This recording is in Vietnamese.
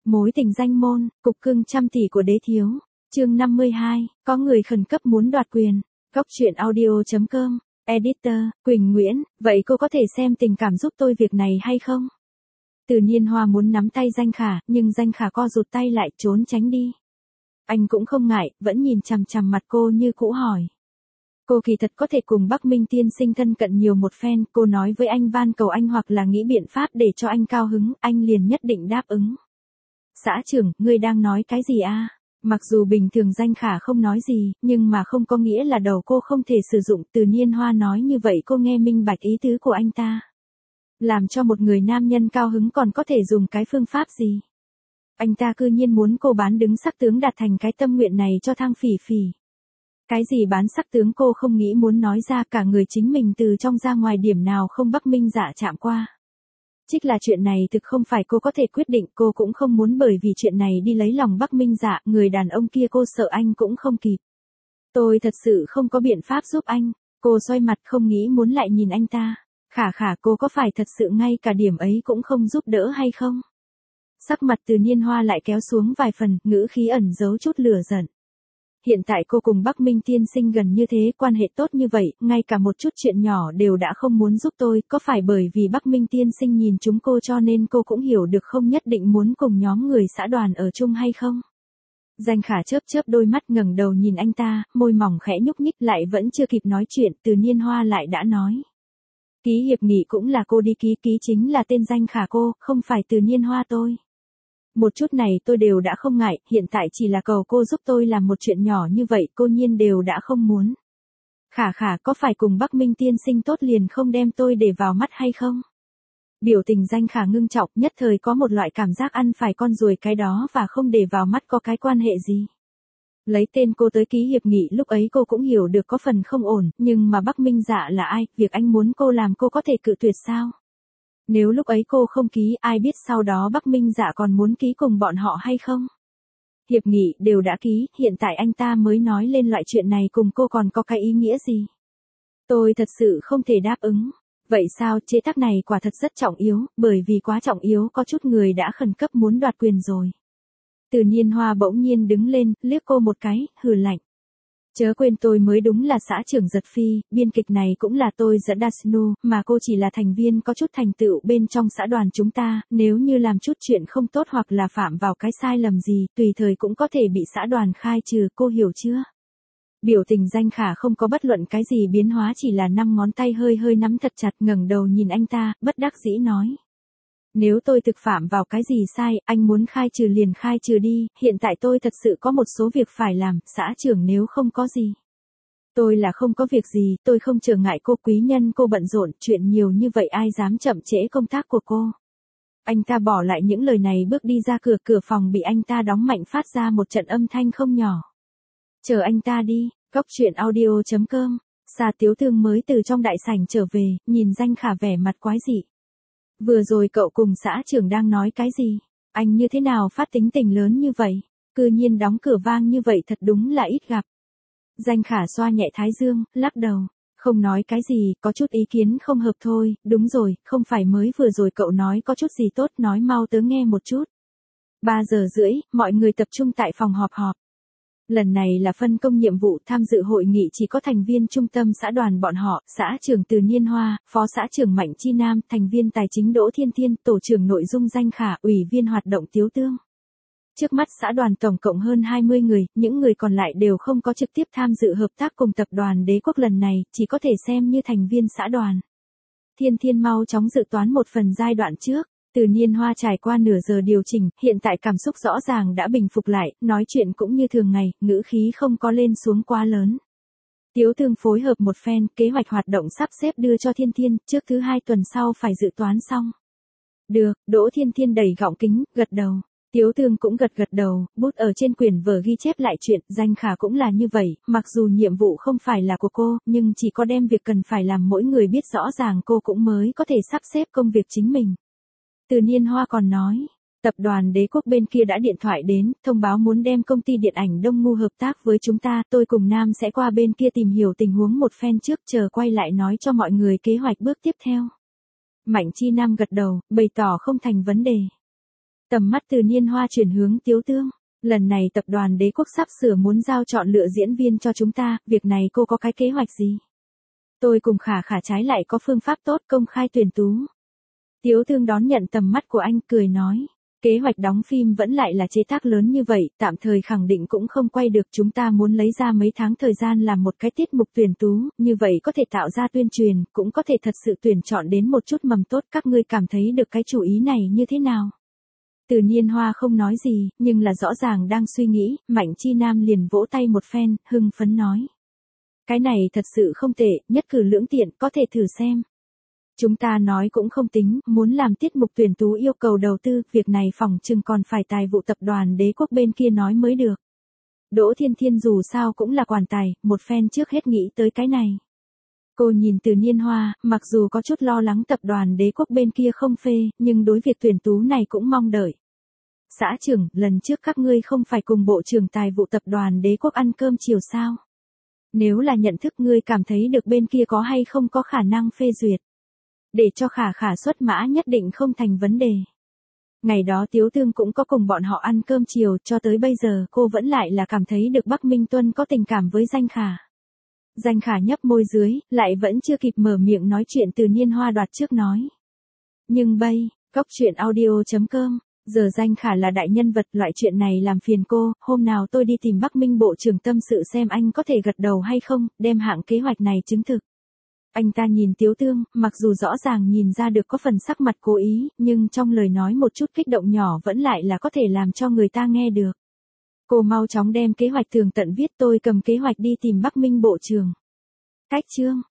Mối tình danh môn, cục cưng trăm tỷ của đế thiếu. Chương 52, có người khẩn cấp muốn đoạt quyền. Góc truyện audio.com. Editor, Quỳnh Nguyễn, vậy cô có thể xem tình cảm giúp tôi việc này hay không? Từ Niên Hoa muốn nắm tay Danh Khả, nhưng Danh Khả co rụt tay lại trốn tránh đi. Anh cũng không ngại, vẫn nhìn chằm chằm mặt cô như cũ hỏi. Cô kỳ thật có thể cùng Bắc Minh tiên sinh thân cận nhiều một phen, cô nói với anh van cầu anh hoặc là nghĩ biện pháp để cho anh cao hứng, anh liền nhất định đáp ứng. Xã trưởng, ngươi đang nói cái gì a? Mặc dù bình thường Danh Khả không nói gì, nhưng mà không có nghĩa là đầu cô không thể sử dụng. Từ Niên Hoa nói như vậy cô nghe minh bạch ý tứ của anh ta. Làm cho một người nam nhân cao hứng còn có thể dùng cái phương pháp gì? Anh ta cư nhiên muốn cô bán đứng sắc tướng đạt thành cái tâm nguyện này cho Thang Phỉ Phỉ. Cái gì bán sắc tướng cô không nghĩ muốn nói ra, cả người chính mình từ trong ra ngoài điểm nào không Bắc Minh Dạ chạm qua. Trích là chuyện này thực không phải cô có thể quyết định, cô cũng không muốn bởi vì chuyện này đi lấy lòng Bắc Minh Dạ, người đàn ông kia cô sợ anh cũng không kịp. Tôi thật sự không có biện pháp giúp anh. Cô xoay mặt không nghĩ muốn lại nhìn anh ta. Khả cô có phải thật sự ngay cả điểm ấy cũng không giúp đỡ hay không? Sắc mặt Từ Niên Hoa lại kéo xuống vài phần, ngữ khí ẩn giấu chút lửa giận. Hiện tại cô cùng Bắc Minh tiên sinh gần như thế, quan hệ tốt như vậy, ngay cả một chút chuyện nhỏ đều đã không muốn giúp tôi, có phải bởi vì Bắc Minh tiên sinh nhìn chúng cô cho nên cô cũng hiểu được không nhất định muốn cùng nhóm người xã đoàn ở chung hay không? Danh Khả chớp chớp đôi mắt ngẩng đầu nhìn anh ta, môi mỏng khẽ nhúc nhích, lại vẫn chưa kịp nói chuyện, Từ Niên Hoa lại đã nói. Ký hiệp nghị cũng là cô đi ký, ký chính là tên Danh Khả cô, không phải Từ Niên Hoa tôi. Một chút này tôi đều đã không ngại, hiện tại chỉ là cầu cô giúp tôi làm một chuyện nhỏ như vậy, cô nhiên đều đã không muốn. Khả có phải cùng Bắc Minh tiên sinh tốt liền không đem tôi để vào mắt hay không? Biểu tình Danh Khả ngưng trọng, nhất thời có một loại cảm giác ăn phải con ruồi cái đó và không để vào mắt có cái quan hệ gì. Lấy tên cô tới ký hiệp nghị lúc ấy cô cũng hiểu được có phần không ổn, nhưng mà Bắc Minh Dạ là ai, việc anh muốn cô làm cô có thể cự tuyệt sao? Nếu lúc ấy cô không ký, ai biết sau đó Bắc Minh Dạ còn muốn ký cùng bọn họ hay không? Hiệp nghị đều đã ký, hiện tại anh ta mới nói lên loại chuyện này cùng cô còn có cái ý nghĩa gì? Tôi thật sự không thể đáp ứng. Vậy sao, chế tác này quả thật rất trọng yếu, bởi vì quá trọng yếu có chút người đã khẩn cấp muốn đoạt quyền rồi. Từ Niên Hoa bỗng nhiên đứng lên, liếc cô một cái, hừ lạnh. Chớ quên tôi mới đúng là xã trưởng Giật Phi, biên kịch này cũng là tôi dẫn Dasnu, mà cô chỉ là thành viên có chút thành tựu bên trong xã đoàn chúng ta, nếu như làm chút chuyện không tốt hoặc là phạm vào cái sai lầm gì, tùy thời cũng có thể bị xã đoàn khai trừ, cô hiểu chưa? Biểu tình Danh Khả không có bất luận cái gì biến hóa, chỉ là 5 ngón tay hơi nắm thật chặt, ngẩng đầu nhìn anh ta, bất đắc dĩ nói. Nếu tôi thực phạm vào cái gì sai, anh muốn khai trừ liền khai trừ đi, hiện tại tôi thật sự có một số việc phải làm, xã trưởng nếu không có gì. Tôi là không có việc gì, tôi không trở ngại cô, quý nhân cô bận rộn, chuyện nhiều như vậy ai dám chậm trễ công tác của cô. Anh ta bỏ lại những lời này bước đi ra cửa phòng bị anh ta đóng mạnh phát ra một trận âm thanh không nhỏ. Chờ anh ta đi, góc truyện audio.com. Xà Tiếu Thương mới từ trong đại sảnh trở về, nhìn Danh Khả vẻ mặt quái dị. Vừa rồi cậu cùng xã trưởng đang nói cái gì? Anh như thế nào phát tính tình lớn như vậy? Cư nhiên đóng cửa vang như vậy thật đúng là ít gặp. Danh Khả xoa nhẹ thái dương, lắc đầu. Không nói cái gì, có chút ý kiến không hợp thôi, đúng rồi, không phải mới vừa rồi cậu nói có chút gì tốt, nói mau tớ nghe một chút. 3:30, mọi người tập trung tại phòng họp. Lần này là phân công nhiệm vụ, tham dự hội nghị chỉ có thành viên trung tâm xã đoàn bọn họ, xã trưởng Từ Niên Hoa, phó xã trưởng Mạnh Chi Nam, thành viên tài chính Đỗ Thiên Thiên, tổ trưởng nội dung Danh Khả, ủy viên hoạt động Tiếu Tương. Trước mắt xã đoàn tổng cộng hơn 20 người, những người còn lại đều không có trực tiếp tham dự hợp tác cùng tập đoàn Đế Quốc lần này, chỉ có thể xem như thành viên xã đoàn. Thiên Thiên mau chóng dự toán một phần giai đoạn trước. Từ Niên Hoa trải qua nửa giờ điều chỉnh, hiện tại cảm xúc rõ ràng đã bình phục lại, nói chuyện cũng như thường ngày, ngữ khí không có lên xuống quá lớn. Tiếu Tương phối hợp một phen, kế hoạch hoạt động sắp xếp đưa cho Thiên Thiên, trước thứ 2 tuần sau phải dự toán xong. Được, Đỗ Thiên Thiên đẩy gọng kính, gật đầu. Tiếu Tương cũng gật đầu, bút ở trên quyển vở ghi chép lại chuyện, Danh Khả cũng là như vậy, mặc dù nhiệm vụ không phải là của cô, nhưng chỉ có đem việc cần phải làm mỗi người biết rõ ràng cô cũng mới có thể sắp xếp công việc chính mình. Từ Niên Hoa còn nói, tập đoàn Đế Quốc bên kia đã điện thoại đến, thông báo muốn đem công ty điện ảnh Đông Ngu hợp tác với chúng ta, tôi cùng Nam sẽ qua bên kia tìm hiểu tình huống một phen trước, chờ quay lại nói cho mọi người kế hoạch bước tiếp theo. Mạnh Chi Nam gật đầu, bày tỏ không thành vấn đề. Tầm mắt Từ Niên Hoa chuyển hướng Tiếu Tương. Lần này tập đoàn Đế Quốc sắp sửa muốn giao chọn lựa diễn viên cho chúng ta, việc này cô có cái kế hoạch gì? Tôi cùng Khả Khả trái lại có phương pháp tốt công khai tuyển tú. Tiếu Tương đón nhận tầm mắt của anh cười nói. Kế hoạch đóng phim vẫn lại là chế tác lớn như vậy, tạm thời khẳng định cũng không quay được, chúng ta muốn lấy ra mấy tháng thời gian làm một cái tiết mục tuyển tú, như vậy có thể tạo ra tuyên truyền, cũng có thể thật sự tuyển chọn đến một chút mầm tốt, các ngươi cảm thấy được cái chủ ý này như thế nào? Từ Niên Hoa không nói gì, nhưng là rõ ràng đang suy nghĩ, Mạnh Chi Nam liền vỗ tay một phen, hưng phấn nói. Cái này thật sự không tệ, nhất cử lưỡng tiện, có thể thử xem. Chúng ta nói cũng không tính, muốn làm tiết mục tuyển tú yêu cầu đầu tư, việc này phỏng chừng còn phải tài vụ tập đoàn Đế Quốc bên kia nói mới được. Đỗ Thiên Thiên dù sao cũng là quản tài, một phen trước hết nghĩ tới cái này. Cô nhìn Từ Niên Hoa, mặc dù có chút lo lắng tập đoàn Đế Quốc bên kia không phê, nhưng đối việc tuyển tú này cũng mong đợi. Xã trưởng, lần trước các ngươi không phải cùng Bộ trưởng Tài vụ tập đoàn Đế Quốc ăn cơm chiều sao? Nếu là nhận thức ngươi cảm thấy được bên kia có hay không có khả năng phê duyệt. Để cho Khả Khả xuất mã nhất định không thành vấn đề. Ngày đó Tiếu Tương cũng có cùng bọn họ ăn cơm chiều, cho tới bây giờ cô vẫn lại là cảm thấy được Bắc Minh Tuân có tình cảm với Danh Khả. Danh Khả nhấp môi dưới, lại vẫn chưa kịp mở miệng nói chuyện Từ Niên Hoa đoạt trước nói. Nhưng bây, Cóc Truyện Audio.com, giờ Danh Khả là đại nhân vật, loại chuyện này làm phiền cô, hôm nào tôi đi tìm Bắc Minh Bộ trưởng tâm sự xem anh có thể gật đầu hay không, đem hạng kế hoạch này chứng thực. Anh ta nhìn Tiếu Tương, mặc dù rõ ràng nhìn ra được có phần sắc mặt cố ý, nhưng trong lời nói một chút kích động nhỏ vẫn lại là có thể làm cho người ta nghe được. Cô mau chóng đem kế hoạch tường tận viết, tôi cầm kế hoạch đi tìm Bắc Minh Bộ trưởng. Cách chương.